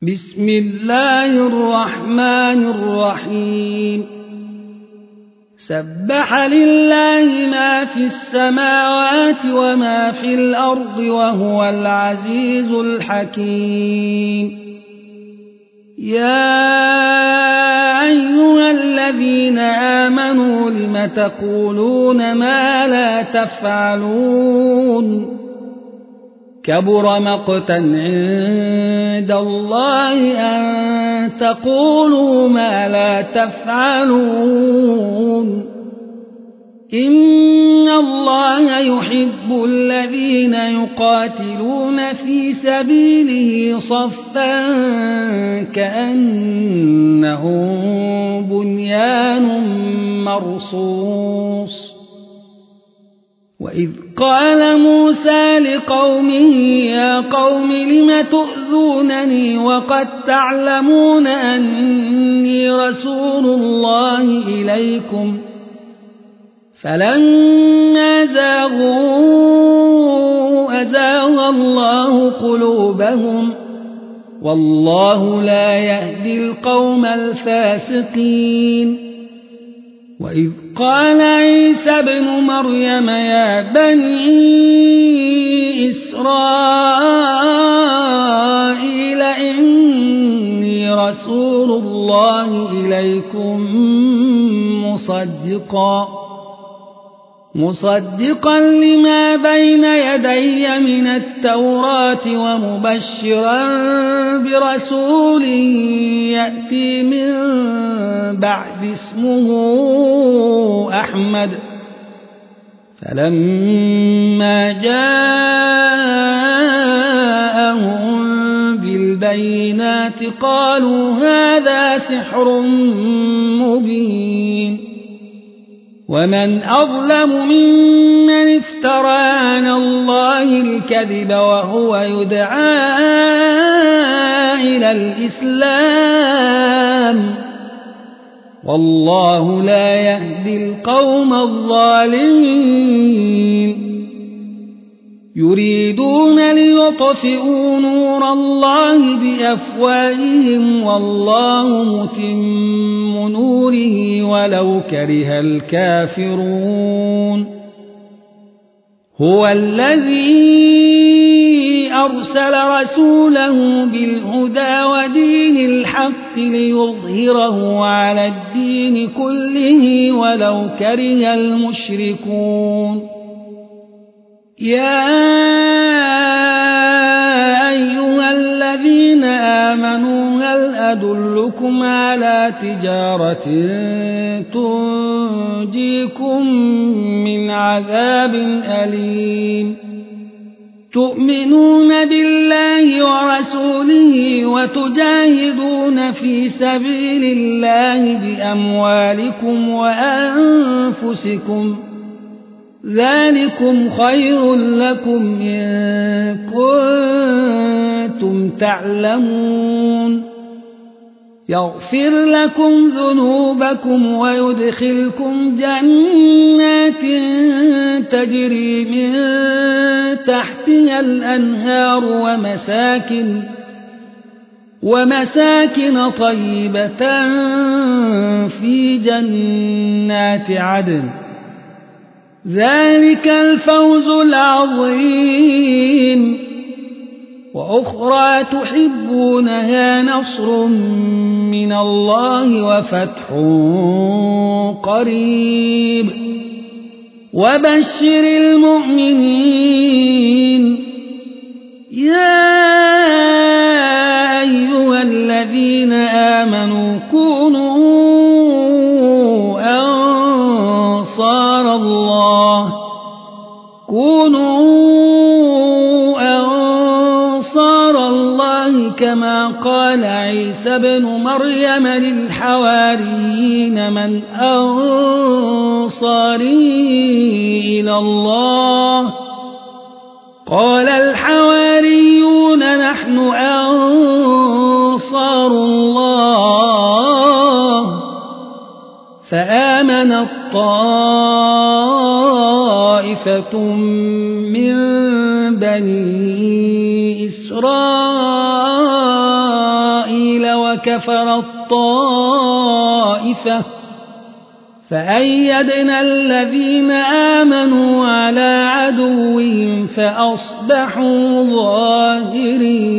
بسم الله الرحمن الرحيم سبح لله ما في السماوات وما في الأرض وهو العزيز الحكيم يا أيها الذين آمنوا لم تقولون ما لا تفعلون كبر مقتا عند الله أن تقولوا ما لا تفعلون إن الله يحب الذين يقاتلون في سبيله صفا كأنهم بنيان مرصوص وإذ قال موسى لقومه يا قوم لم تؤذونني وقد تعلمون أني رسول الله إليكم فلما زاغوا أزاغ الله قلوبهم والله لا يهدي القوم الفاسقين وإذ قال عيسى ابن مريم يا بني إسرائيل إني رسول الله إليكم مصدقا لما بين يدي من التوراة ومبشرا برسول يأتي من بعد اسمه أحمد فلما جاءهم بالبينات قالوا هذا سحر مبين ومن أظلم ممن افترى على الله الكذب وهو يدعى إلى الإسلام والله لا يهدي القوم الظالمين يريدون ليطفئوا نور الله بأفواههم والله متم نوره ولو كره الكافرون هو الذي أرسل رسوله بالهدى ودين الحق ليظهره على الدين كله ولو كره المشركون يا أيها الذين آمنوا هل أدلكم على تجارة تنجيكم من عذاب أليم تؤمنون بالله ورسوله وتجاهدون في سبيل الله بأموالكم وأنفسكم ذلكم خير لكم إن كنتم تعلمون يغفر لكم ذنوبكم ويدخلكم جنات تجري من تحتها الأنهار ومساكن طيبة في جنات عدن ذلك الفوز العظيم وأخرى تحبونها نصر من الله وفتح قريب وبشر المؤمنين يا أيها الذين آمنوا كونوا أنصار الله كما قال عيسى ابن مريم للحواريين من أنصاري إلى الله قال الحواريون نحن أنصار الله فآمنت طائفة من بني إسرائيل وكفرت طائفة فأيدنا الذين آمنوا على عدوهم فأصبحوا ظاهرين.